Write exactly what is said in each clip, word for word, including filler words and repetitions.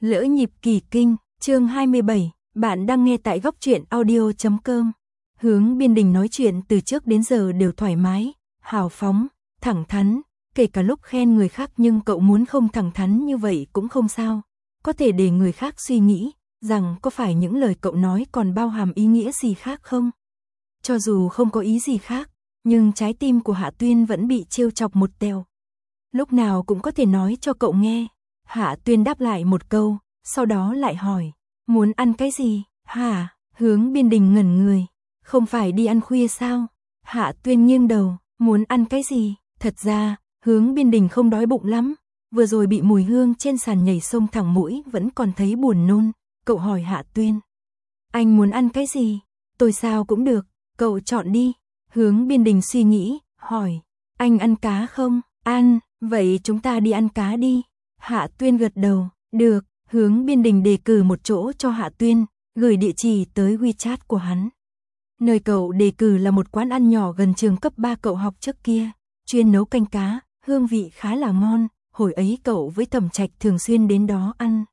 Lỡ nhịp kỳ kinh, chương hai mươi bảy, bạn đang nghe tại góc truyện audio chấm com. Hướng Biên Đình nói chuyện từ trước đến giờ đều thoải mái, hào phóng, thẳng thắn, kể cả lúc khen người khác, nhưng cậu muốn không thẳng thắn như vậy cũng không sao, có thể để người khác suy nghĩ rằng có phải những lời cậu nói còn bao hàm ý nghĩa gì khác không? Cho dù không có ý gì khác, nhưng trái tim của Hạ Tuyên vẫn bị trêu chọc một tèo. Lúc nào cũng có thể nói cho cậu nghe. Hạ Tuyên đáp lại một câu, sau đó lại hỏi, muốn ăn cái gì? Hả? Hướng Biên Đình ngẩn người, không phải đi ăn khuya sao? Hạ Tuyên nghiêng đầu, muốn ăn cái gì? Thật ra, Hướng Biên Đình không đói bụng lắm, vừa rồi bị mùi hương trên sàn nhảy xông thẳng mũi vẫn còn thấy buồn nôn. Cậu hỏi Hạ Tuyên, anh muốn ăn cái gì? Tôi sao cũng được, cậu chọn đi. Hướng Biên Đình suy nghĩ, hỏi, anh ăn cá không? Ăn, vậy chúng ta đi ăn cá đi. Hạ Tuyên gật đầu, được. Hướng Biên Đình đề cử một chỗ cho Hạ Tuyên, gửi địa chỉ tới WeChat của hắn. Nơi cậu đề cử là một quán ăn nhỏ gần trường cấp ba cậu học trước kia, chuyên nấu canh cá, hương vị khá là ngon, hồi ấy cậu với Thẩm Trạch thường xuyên đến đó ăn.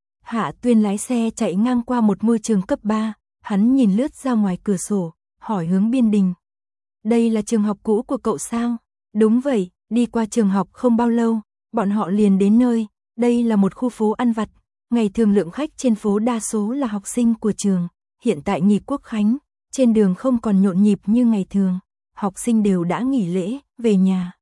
Hạ Tuyên lái xe chạy ngang qua một ngôi trường cấp ba, hắn nhìn lướt ra ngoài cửa sổ, hỏi Hướng Biên Đình, đây là trường học cũ của cậu sao? Đúng vậy, đi qua trường học không bao lâu, bọn họ liền đến nơi, đây là một khu phố ăn vặt, ngày thường lượng khách trên phố đa số là học sinh của trường, hiện tại nghỉ Quốc khánh, trên đường không còn nhộn nhịp như ngày thường, học sinh đều đã nghỉ lễ, về nhà.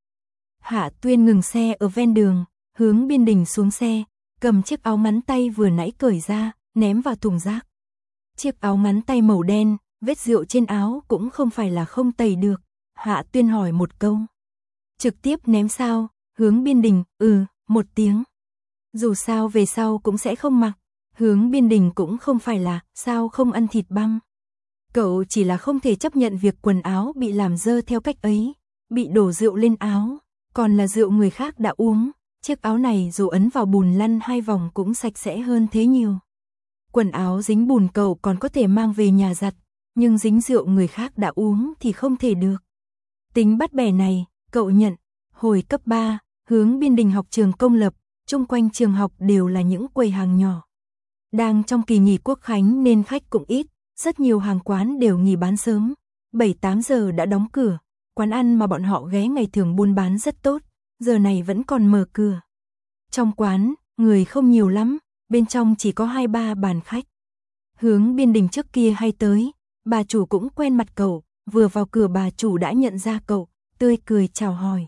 Hạ Tuyên ngừng xe ở ven đường, Hướng Biên Đình xuống xe, cầm chiếc áo ngắn tay vừa nãy cởi ra, ném vào thùng rác. Chiếc áo ngắn tay màu đen, vết rượu trên áo cũng không phải là không tẩy được. Hạ Tuyên hỏi một câu, trực tiếp ném sao? Hướng Biên Đình, ừ, một tiếng. Dù sao về sau cũng sẽ không mặc. Hướng Biên Đình cũng không phải là, sao không ăn thịt băm. Cậu chỉ là không thể chấp nhận việc quần áo bị làm dơ theo cách ấy, bị đổ rượu lên áo, còn là rượu người khác đã uống. Chiếc áo này dù ấn vào bùn lăn hai vòng cũng sạch sẽ hơn thế nhiều. Quần áo dính bùn cậu còn có thể mang về nhà giặt, nhưng dính rượu người khác đã uống thì không thể được. Tính bắt bẻ này, cậu nhận. Hồi cấp ba, Hướng Biên Đình học trường công lập, chung quanh trường học đều là những quầy hàng nhỏ. Đang trong kỳ nghỉ Quốc khánh nên khách cũng ít, rất nhiều hàng quán đều nghỉ bán sớm, bảy tám giờ đã đóng cửa. Quán ăn mà bọn họ ghé ngày thường buôn bán rất tốt, giờ này vẫn còn mở cửa. Trong quán, người không nhiều lắm, bên trong chỉ có hai ba bàn khách. Hướng Biên Đình trước kia hay tới, bà chủ cũng quen mặt cậu, vừa vào cửa bà chủ đã nhận ra cậu, tươi cười chào hỏi.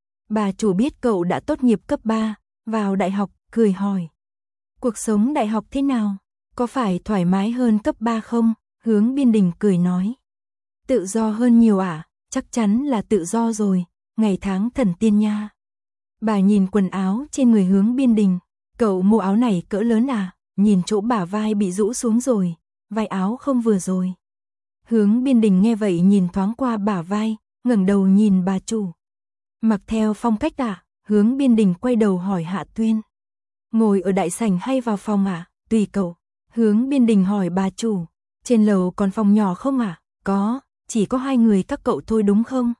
Bà chủ biết cậu đã tốt nghiệp cấp ba, vào đại học, cười hỏi, cuộc sống đại học thế nào? Có phải thoải mái hơn cấp ba không? Hướng Biên Đình cười nói, tự do hơn nhiều à? Chắc chắn là tự do rồi, ngày tháng thần tiên nha. Bà nhìn quần áo trên người Hướng Biên Đình, cậu mua áo này cỡ lớn à? Nhìn chỗ bả vai bị rũ xuống rồi, vai áo không vừa rồi. Hướng Biên Đình nghe vậy nhìn thoáng qua bả vai, ngẩng đầu nhìn bà chủ. Mặc theo phong cách à? Hướng Biên Đình quay đầu hỏi Hạ Tuyên. Ngồi ở đại sảnh hay vào phòng à? Tùy cậu. Hướng Biên Đình hỏi bà chủ. Trên lầu còn phòng nhỏ không à? Có, chỉ có hai người các cậu thôi đúng không?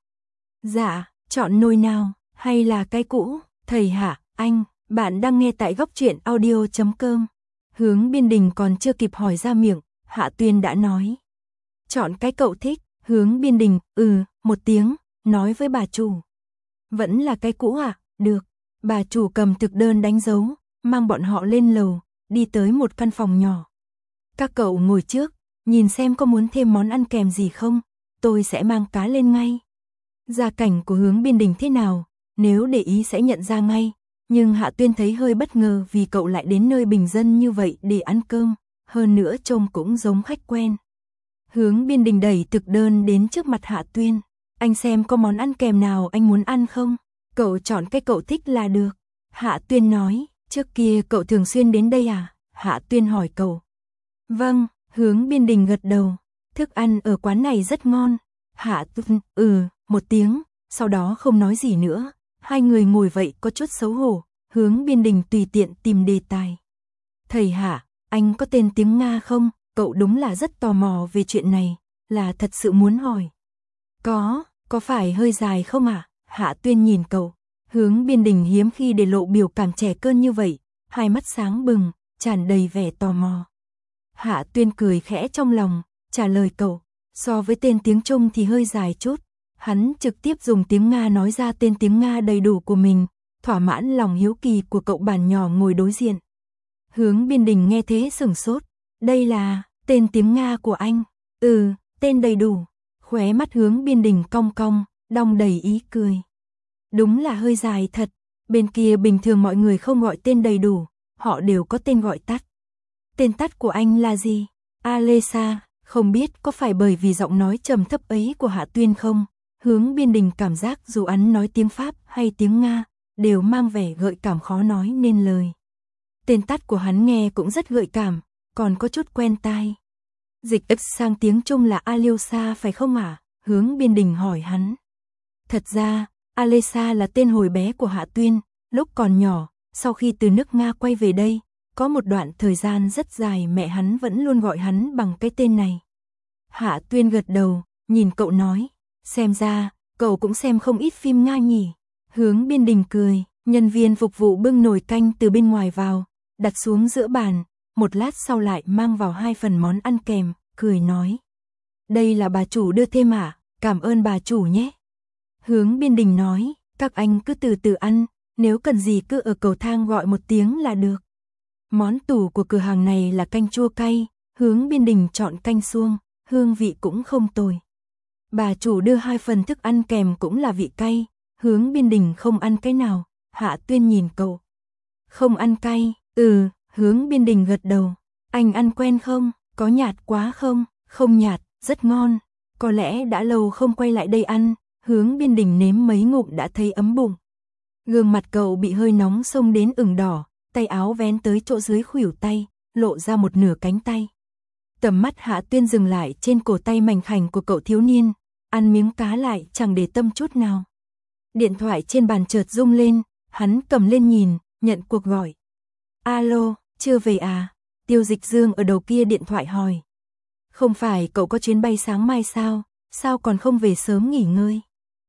Dạ, chọn nôi nào, hay là cái cũ? Thầy Hạ, anh, bạn đang nghe tại góc truyện audio chấm com. Hướng Biên Đình còn chưa kịp hỏi ra miệng, Hạ Tuyên đã nói. Chọn cái cậu thích. Hướng Biên Đình, ừ, một tiếng, nói với bà chủ. Vẫn là cái cũ à? Được. Bà chủ cầm thực đơn đánh dấu, mang bọn họ lên lầu, đi tới một căn phòng nhỏ. Các cậu ngồi trước, nhìn xem có muốn thêm món ăn kèm gì không, tôi sẽ mang cá lên ngay. Gia cảnh của Hướng Biên Đình thế nào, nếu để ý sẽ nhận ra ngay, nhưng Hạ Tuyên thấy hơi bất ngờ vì cậu lại đến nơi bình dân như vậy để ăn cơm, hơn nữa trông cũng giống khách quen. Hướng Biên Đình đẩy thực đơn đến trước mặt Hạ Tuyên. Anh xem có món ăn kèm nào anh muốn ăn không? Cậu chọn cái cậu thích là được. Hạ Tuyên nói, trước kia cậu thường xuyên đến đây à? Hạ Tuyên hỏi cậu. Vâng, Hướng Biên Đình gật đầu. Thức ăn ở quán này rất ngon. Hạ Tuyên, ừ, một tiếng, sau đó không nói gì nữa. Hai người ngồi vậy có chút xấu hổ. Hướng Biên Đình tùy tiện tìm đề tài. Thầy Hạ, anh có tên tiếng Nga không? Cậu đúng là rất tò mò về chuyện này, là thật sự muốn hỏi. Có, có phải hơi dài không ạ? À? Hạ Tuyên nhìn cậu. Hướng Biên Đình hiếm khi để lộ biểu cảm trẻ cơn như vậy, hai mắt sáng bừng, tràn đầy vẻ tò mò. Hạ Tuyên cười khẽ trong lòng, trả lời cậu, so với tên tiếng Trung thì hơi dài chút. Hắn trực tiếp dùng tiếng Nga nói ra tên tiếng Nga đầy đủ của mình, thỏa mãn lòng hiếu kỳ của cậu bản nhỏ ngồi đối diện. Hướng Biên Đình nghe thế sửng sốt, đây là tên tiếng Nga của anh? Ừ, tên đầy đủ. Khóe mắt Hướng Biên Đình cong cong, đong đầy ý cười. Đúng là hơi dài thật, bên kia bình thường mọi người không gọi tên đầy đủ, họ đều có tên gọi tắt. Tên tắt của anh là gì? Alesa, không biết có phải bởi vì giọng nói trầm thấp ấy của Hạ Tuyên không? Hướng Biên Đình cảm giác dù hắn nói tiếng Pháp hay tiếng Nga, đều mang vẻ gợi cảm khó nói nên lời. Tên tắt của hắn nghe cũng rất gợi cảm, còn có chút quen tai. Dịch ấp sang tiếng Trung là Aliosa phải không ạ? À? Hướng Biên Đình hỏi hắn. Thật ra, Alesa là tên hồi bé của Hạ Tuyên, lúc còn nhỏ, sau khi từ nước Nga quay về đây, có một đoạn thời gian rất dài mẹ hắn vẫn luôn gọi hắn bằng cái tên này. Hạ Tuyên gật đầu, nhìn cậu nói, xem ra, cậu cũng xem không ít phim Nga nhỉ. Hướng Biên Đình cười, nhân viên phục vụ bưng nồi canh từ bên ngoài vào, đặt xuống giữa bàn, một lát sau lại mang vào hai phần món ăn kèm, cười nói. Đây là bà chủ đưa thêm à, cảm ơn bà chủ nhé. Hướng Biên Đình nói, các anh cứ từ từ ăn, nếu cần gì cứ ở cầu thang gọi một tiếng là được. Món tủ của cửa hàng này là canh chua cay, Hướng Biên Đình chọn canh suông, hương vị cũng không tồi. Bà chủ đưa hai phần thức ăn kèm cũng là vị cay, Hướng Biên Đình không ăn cái nào, Hạ Tuyên nhìn cậu. Không ăn cay, ừ, Hướng Biên Đình gật đầu. Anh ăn quen không, có nhạt quá không? Không nhạt, rất ngon. Có lẽ đã lâu không quay lại đây ăn, Hướng Biên Đình nếm mấy ngụm đã thấy ấm bụng. Gương mặt cậu bị hơi nóng xông đến ửng đỏ, tay áo vén tới chỗ dưới khuỷu tay, lộ ra một nửa cánh tay. Tầm mắt Hạ Tuyên dừng lại trên cổ tay mảnh khảnh của cậu thiếu niên, ăn miếng cá lại chẳng để tâm chút nào. Điện thoại trên bàn chợt rung lên, hắn cầm lên nhìn, nhận cuộc gọi. Alo, chưa về à? Tiêu Dịch Dương ở đầu kia điện thoại hỏi. Không phải cậu có chuyến bay sáng mai sao, sao còn không về sớm nghỉ ngơi?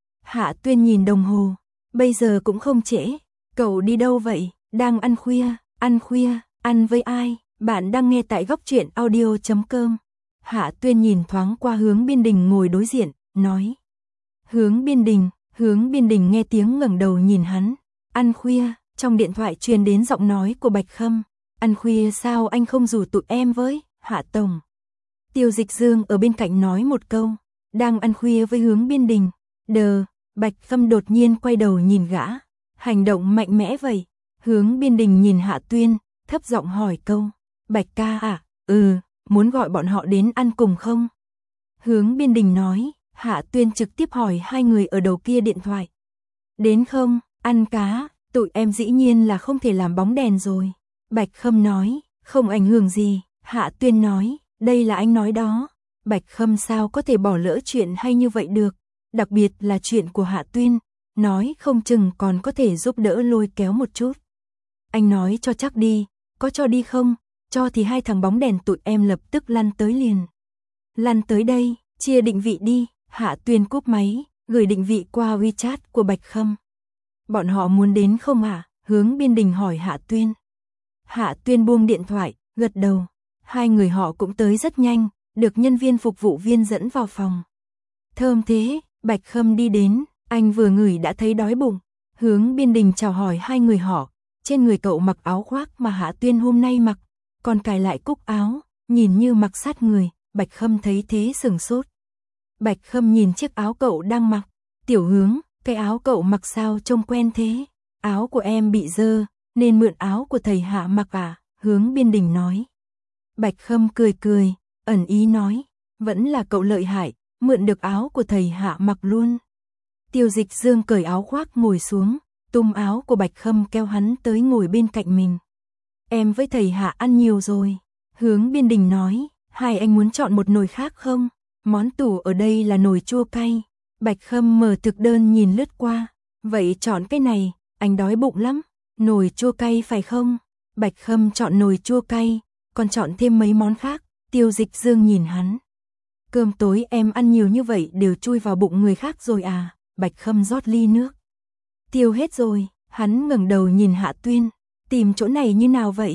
Hạ Tuyên nhìn đồng hồ, bây giờ cũng không trễ, cậu đi đâu vậy? Đang ăn khuya, ăn khuya, ăn với ai? Bạn đang nghe tại góc truyện audio chấm com. Hạ Tuyên nhìn thoáng qua Hướng Biên Đình ngồi đối diện, nói. Hướng Biên Đình, Hướng Biên Đình nghe tiếng ngẩng đầu nhìn hắn. Ăn khuya, trong điện thoại truyền đến giọng nói của Bạch Khâm. Ăn khuya sao anh không rủ tụi em với, Hạ Tổng? Tiêu Dịch Dương ở bên cạnh nói một câu. Đang ăn khuya với Hướng Biên Đình. Đờ, Bạch Khâm đột nhiên quay đầu nhìn gã. Hành động mạnh mẽ vậy. Hướng Biên Đình nhìn Hạ Tuyên, thấp giọng hỏi câu. Bạch ca à, ừ, muốn gọi bọn họ đến ăn cùng không? Hướng Biên Đình nói, Hạ Tuyên trực tiếp hỏi hai người ở đầu kia điện thoại. Đến không, ăn cá, tụi em dĩ nhiên là không thể làm bóng đèn rồi. Bạch Khâm nói, không ảnh hưởng gì. Hạ Tuyên nói, đây là anh nói đó. Bạch Khâm sao có thể bỏ lỡ chuyện hay như vậy được, đặc biệt là chuyện của Hạ Tuyên, nói không chừng còn có thể giúp đỡ lôi kéo một chút. Anh nói cho chắc đi, có cho đi không? Cho thì hai thằng bóng đèn tụi em lập tức lăn tới liền. Lăn tới đây, chia định vị đi. Hạ Tuyên cúp máy, gửi định vị qua WeChat của Bạch Khâm. Bọn họ muốn đến không ạ? À? Hướng Biên Đình hỏi Hạ Tuyên. Hạ Tuyên buông điện thoại, gật đầu. Hai người họ cũng tới rất nhanh, được nhân viên phục vụ viên dẫn vào phòng. Thơm thế, Bạch Khâm đi đến, anh vừa ngửi đã thấy đói bụng. Hướng Biên Đình chào hỏi hai người họ, trên người cậu mặc áo khoác mà Hạ Tuyên hôm nay mặc, còn cài lại cúc áo, nhìn như mặc sát người. Bạch Khâm thấy thế sửng sốt. Bạch Khâm nhìn chiếc áo cậu đang mặc. Tiểu Hướng, cái áo cậu mặc sao trông quen thế? Áo của em bị dơ, nên mượn áo của thầy Hạ mặc à? Hướng Biên Đình nói. Bạch Khâm cười cười, ẩn ý nói. Vẫn là cậu lợi hại, mượn được áo của thầy Hạ mặc luôn. Tiêu Dịch Dương cởi áo khoác ngồi xuống, tung áo của Bạch Khâm kéo hắn tới ngồi bên cạnh mình. Em với thầy Hạ ăn nhiều rồi. Hướng Biên Đình nói, hai anh muốn chọn một nồi khác không? Món tủ ở đây là nồi chua cay. Bạch Khâm mở thực đơn nhìn lướt qua. Vậy chọn cái này, anh đói bụng lắm. Nồi chua cay phải không? Bạch Khâm chọn nồi chua cay, còn chọn thêm mấy món khác. Tiêu Dịch Dương nhìn hắn. Cơm tối em ăn nhiều như vậy đều chui vào bụng người khác rồi à? Bạch Khâm rót ly nước. Tiêu hết rồi, hắn ngẩng đầu nhìn Hạ Tuyên. Tìm chỗ này như nào vậy?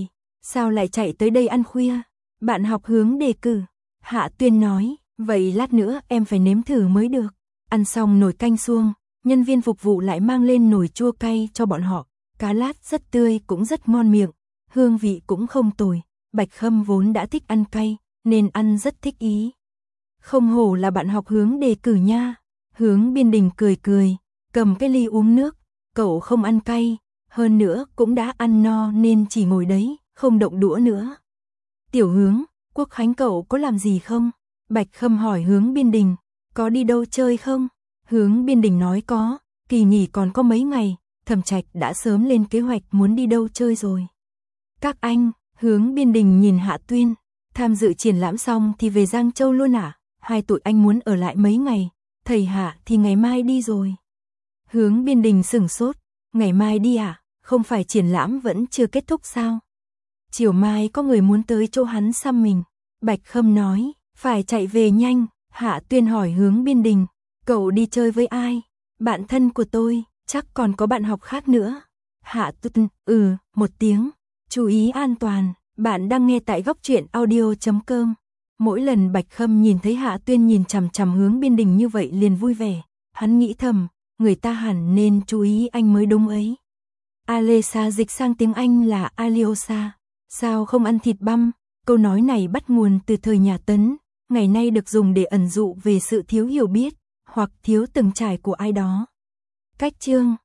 Sao lại chạy tới đây ăn khuya? Bạn học hướng đề cử. Hạ Tuyên nói, vậy lát nữa em phải nếm thử mới được. Ăn xong nồi canh suông, nhân viên phục vụ lại mang lên nồi chua cay cho bọn họ. Cá lát rất tươi cũng rất ngon miệng, hương vị cũng không tồi. Bạch Khâm vốn đã thích ăn cay, nên ăn rất thích ý. Không hổ là bạn học hướng đề cử nha. Hướng Biên Đình cười cười, cầm cái ly uống nước. Cậu không ăn cay, hơn nữa cũng đã ăn no nên chỉ ngồi đấy, không động đũa nữa. Tiểu Hướng, Quốc Khánh cậu có làm gì không? Bạch Khâm hỏi Hướng Biên Đình, có đi đâu chơi không? Hướng Biên Đình nói có, kỳ nghỉ còn có mấy ngày, Thẩm Trạch đã sớm lên kế hoạch muốn đi đâu chơi rồi. Các anh, Hướng Biên Đình nhìn Hạ Tuyên, tham dự triển lãm xong thì về Giang Châu luôn à? Hai tụi anh muốn ở lại mấy ngày, thầy Hạ thì ngày mai đi rồi. Hướng Biên Đình sửng sốt, ngày mai đi à? Không phải triển lãm vẫn chưa kết thúc sao? Chiều mai có người muốn tới chỗ hắn xăm mình. Bạch Khâm nói, phải chạy về nhanh. Hạ Tuyên hỏi Hướng Biên Đình, cậu đi chơi với ai? Bạn thân của tôi, chắc còn có bạn học khác nữa. Hạ Tuyên, ừ, một tiếng. Chú ý an toàn, bạn đang nghe tại góc truyện audio chấm com. Mỗi lần Bạch Khâm nhìn thấy Hạ Tuyên nhìn chằm chằm Hướng Biên Đình như vậy liền vui vẻ. Hắn nghĩ thầm, người ta hẳn nên chú ý anh mới đúng ấy. Alesa dịch sang tiếng Anh là Aliosa. Sao không ăn thịt băm? Câu nói này bắt nguồn từ thời nhà Tấn, ngày nay được dùng để ẩn dụ về sự thiếu hiểu biết hoặc thiếu từng trải của ai đó. Cách chương